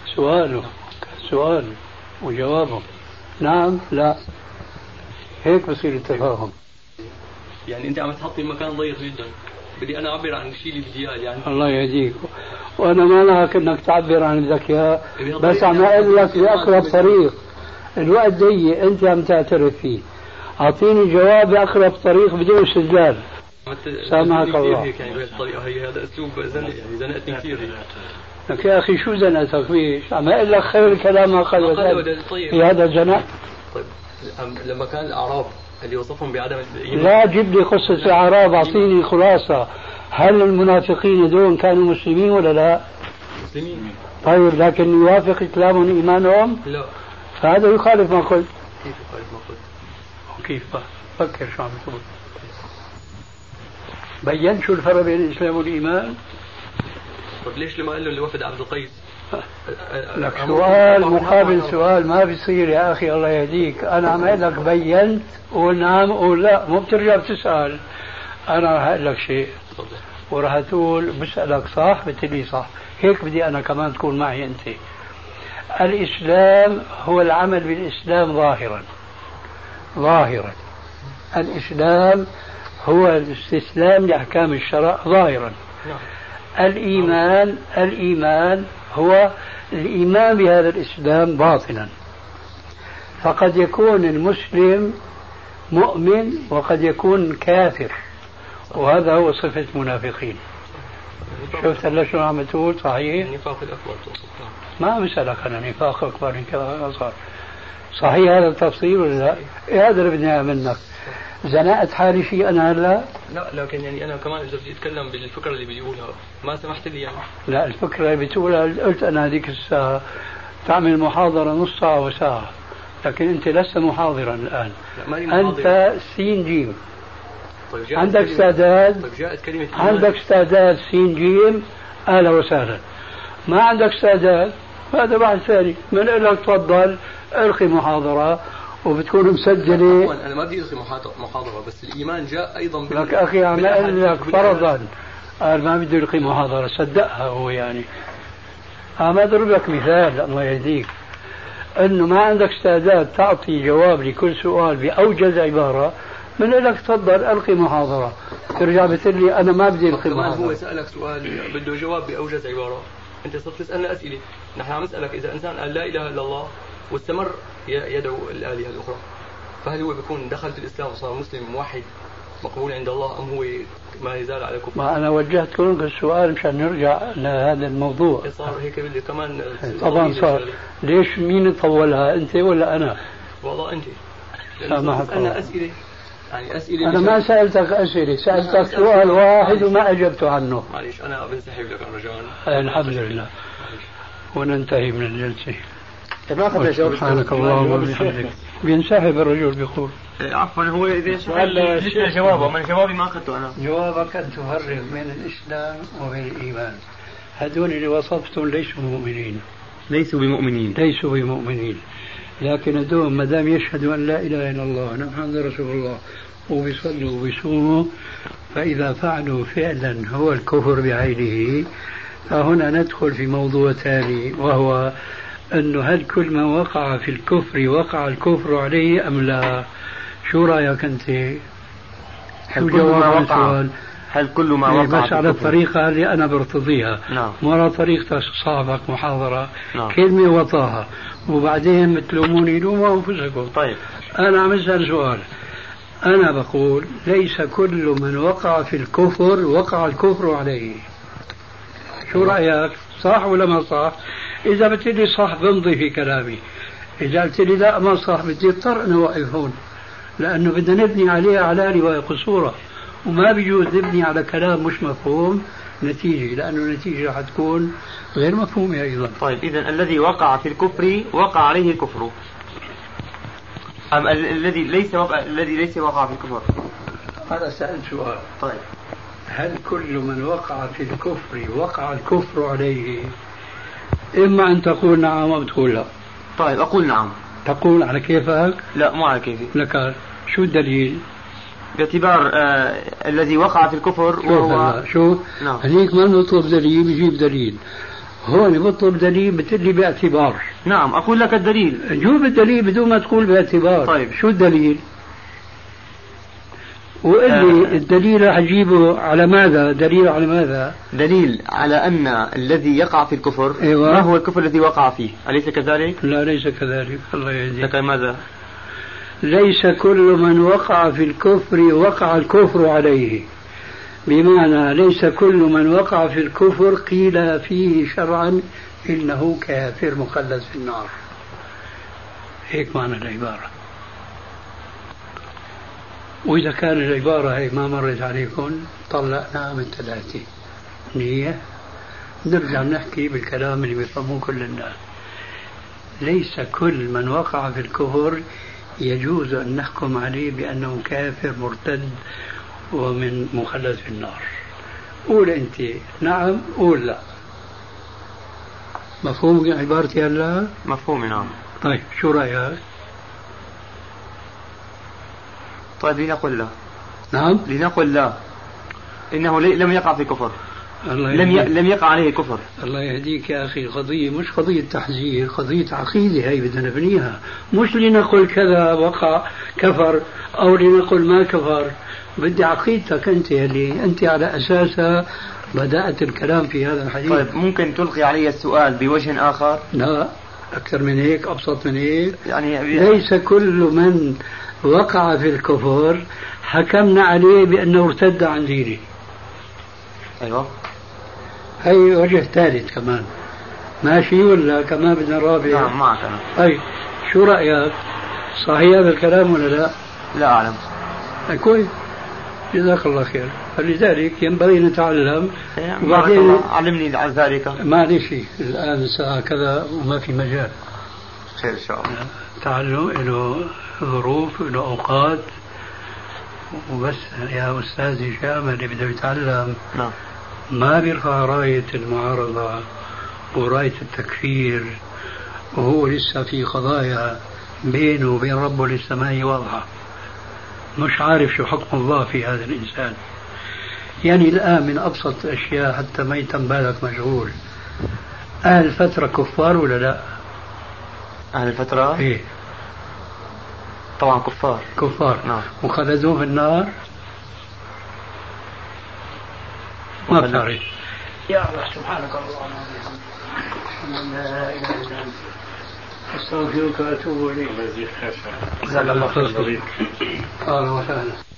سؤال وجوابه نعم لا، هيك بصير التفاهم. يعني أنت عم تحطي مكان ضيق جدا، بدي أنا أعبر عن الشيء اللي بدي إياه يعني. الله يهديك، وأنا ما نهاك إنك تعبر عن بدك إياه، بس عم أقول لك بأقرب طريق. الوقت ضيق أنت عم تعترف فيه، أعطيني جواب بأقرب طريق بدون استدلال. سامحك الله. يعني بهالطريقة هي هذا أسلوب يعني زنقتني كثير. لك يا أخي شو زنقتك فيش؟ عم أقول لك خير الكلام ما قال. طيب. في هذا زنق. طيب لما كان الأعراب اللي وصفهم بعدم الإيمان. لا جيب لي قصة الأعراب، أعطيني خلاصة. هل المنافقين دون كانوا مسلمين ولا لا؟ مسلمين. طيب لكن يوافق كلامهم إيمانهم؟ لا. فهذا يخالف ما قلت. كيف يخالف ما قلت؟ وكيف فكر شو عم تقول. بين شو الفرق بين الإسلام والإيمان؟ طيب ليش لما قال له الوفد عبد القيس؟ لك سؤال مقابل سؤال ما بيصير يا أخي الله يهديك. أنا عم أقول لك بينت ونعم ولا، مو بترجع بتسأل. أنا راح أقول لك شيء وراح تقول بسألك صح بتقول لي صح. هيك بدي أنا كمان تكون معي أنت. الإسلام هو العمل بالإسلام ظاهرا. الإسلام هو الاستسلام لأحكام الشرع ظاهرا. الإيمان هو الإيمان بهذا الإسلام باطنا. فقد يكون المسلم مؤمن وقد يكون كافر، وهذا هو صفة المنافقين. شفت هلا شو عم تقول؟ صحيح؟ النفاق الأكبر. ما مسألك أنا نفاق أكبر من كذا أصغر. صحيح هذا التفصيل ولا لا؟ إيه هذا اللي بدي إياه منك. زنقت حالي فيه أنا هلا؟ لا لكن يعني أنا كمان إذا بدي أتكلم بالفكرة اللي بيقولها ما سمحت لي يعني. لا الفكرة اللي بتقولها قلت أنا هذيك الساعة تعمل محاضرة نص ساعة وساعة، لكن أنت لست محاضرا الآن. أنت سين جيم. طيب عندك استعداد؟ طيب جاءت كلمة عندك استعداد سين جيم أهلا وسهلا. ما عندك استعداد هذا بعد ثاني. من لك تفضل القي محاضرة وبتكون مسجلة. أنا ما بدي ألقي محاضرة، بس الإيمان جاء أيضا لك أخي عم أقول لك فرضا قال ما بده يلقي محاضرة، صدقها هو يعني. عم أضرب لك مثال الله يهديك، أنه ما عندك استعداد تعطي جواب لكل سؤال بأوجز عبارة، من لك تفضل ألقي محاضرة، ترجع بتقول لي أنا ما بدي ألقي محاضرة. هو سألك سؤال بده جواب بأوجز عبارة، أنت صرت تسألنا أسئلة. نحن عم نسألك إذا إنسان قال لا إله إلا الله واستمر يدعو الآلهة الأخرى، فهل هو بيكون دخل في الإسلام وصار مسلم موحد مقبول عند الله، أم هو ما يزال على كفر؟ ما أنا وجهت لكم السؤال مشان نرجع لهذا الموضوع. صار هيك بدي كمان طبعا صار. ليش مين طولها، أنت ولا أنا؟ والله أنت. أنا أسئلة يعني أسئلة. أنا ما سألتك أسئلة، سألتك سؤال واحد وما أجبت عنه. معليش أنا بنسحب لك رجاء. الحمد لله. وننتهي من الجلسة. سبحانك اللهم وبحمدك. بينسحب الرجل بيقول. عفوا هو إذا سأل جوابه من جوابي ما أخذته أنا. جوابك أن تفرق بين الإسلام وبين الإيمان. هذول اللي وصفتهم ليسوا مؤمنين. ليسوا بمؤمنين. لكن هذول ما دام يشهدوا أن لا إله إلا الله وأن محمد رسول الله وبيصلوا وبيصوموا، فإذا فعلوا فعلا هو الكفر بعينه، فهنا ندخل في موضوع ثاني، وهو أنه هل كل من وقع في الكفر وقع الكفر عليه أم لا؟ شو رأيك أنت؟ هل كل ما وقع بس على الطريقة اللي أنا برتضيها. نعم. مرة طريقة صاحبك محاضرة. نعم. كلمة وطاها وبعدين بتلوموني لوموا أنفسكم. طيب أنا عم أسأل سؤال، أنا بقول ليس كل من وقع في الكفر وقع الكفر عليه. شو رأيك؟ صح ولا ما صح؟ إذا بتقولي صح بمضي في كلامي، إذا قلت لي لا ما صح بدي اضطر أن أوقف هون، لأنه بدنا نبني عليه على رواية قصورة، وما بيجوز نبني على كلام مش مفهوم نتيجة، لأنه النتيجة حتكون غير مفهومة أيضا. طيب إذا الذي وقع في الكفر وقع عليه الكفر، أم الذي ليس وقع في الكفر؟ هذا سألت سؤال. طيب هل كل من وقع في الكفر وقع الكفر عليه؟ إما أن تقول نعم أو تقول لا. طيب أقول نعم. تقول على كيفك؟ لا مو على كيفي. لك شو الدليل؟ باعتبار الذي وقع في الكفر وهو شو؟ نعم. هنيك ما نطلب دليل بجيب دليل، هون بطلب دليل بتقلي باعتبار. نعم أقول لك الدليل. جوب الدليل بدون ما تقول باعتبار. طيب شو الدليل؟ وقل لي الدليل حجيبه على ماذا؟ دليل على ماذا؟ دليل على أن الذي يقع في الكفر أيوة. ما هو الكفر الذي وقع فيه، أليس كذلك؟ لا ليس كذلك. الله يهديك. ماذا؟ ليس كل من وقع في الكفر وقع الكفر عليه، بمعنى ليس كل من وقع في الكفر قيل فيه شرعا إنه كافر مخلد في النار. هيك معنى العبارة. وإذا كان العبارة هي ما مرت عليكم طلقنا من ثلاثة نية، نرجع نحكي بالكلام اللي بيفهموه كل الناس. ليس كل من وقع في الكفر يجوز أن نحكم عليه بأنه كافر مرتد ومن مخلد في النار. قول أنت نعم، قول لا. مفهوم عبارتي هلا؟ مفهوم نعم. طيب شو رأيك؟ طيب لنقل لا. نعم لنقل لا، إنه لم يقع في كفر، لم يقع عليه كفر. الله يهديك يا أخي. قضية مش قضية تحذير، قضية عقيدة هي بدنا نبنيها، مش لنقل كذا وقع كفر أو لنقل ما كفر. بدي عقيدتك أنت اللي أنت على أساسها بدأت الكلام في هذا الحديث. طيب ممكن تلقي علي السؤال بوجه آخر؟ لا أكثر من هيك، أبسط من هيك. يعني ليس كل من وقع في الكفر حكمنا عليه بأنه ارتد عن دينه. أيوة. هي وجه ثالث كمان، ماشي ولا كمان بدنا رابع؟ نعم معك أنا. أي شو رأيك؟ صحيح هذا الكلام ولا لا؟ لا أعلم. كويس، جزاك الله خير. فلذلك ينبغي نتعلم. وبعدين علمني عن ذلك. معلش الآن الساعة كذا وما في مجال. خير إن شاء الله. تعلم له ظروف له أوقات، وبس يا أستاذ هشام اللي بده يتعلم نعم. ما بيرفع راية المعارضة وراية التكفير وهو لسه في قضايا بينه وبين ربه لسه ما هي واضحة، مش عارف شو حكم الله في هذا الإنسان. يعني الآن من أبسط الأشياء حتى ما يتم بالك مشغول، أهل الفترة كفار ولا لا؟ أهل الفترة؟ إيه طبعا كفار. كفار. نعم. وخلدوه في النار ما بتعرف. يا الله سبحانك اللهم وبحمدك لا إله إلا أنت أستغفرك وأتوب إليك. جزاك الله خير. أهلا وسهلا.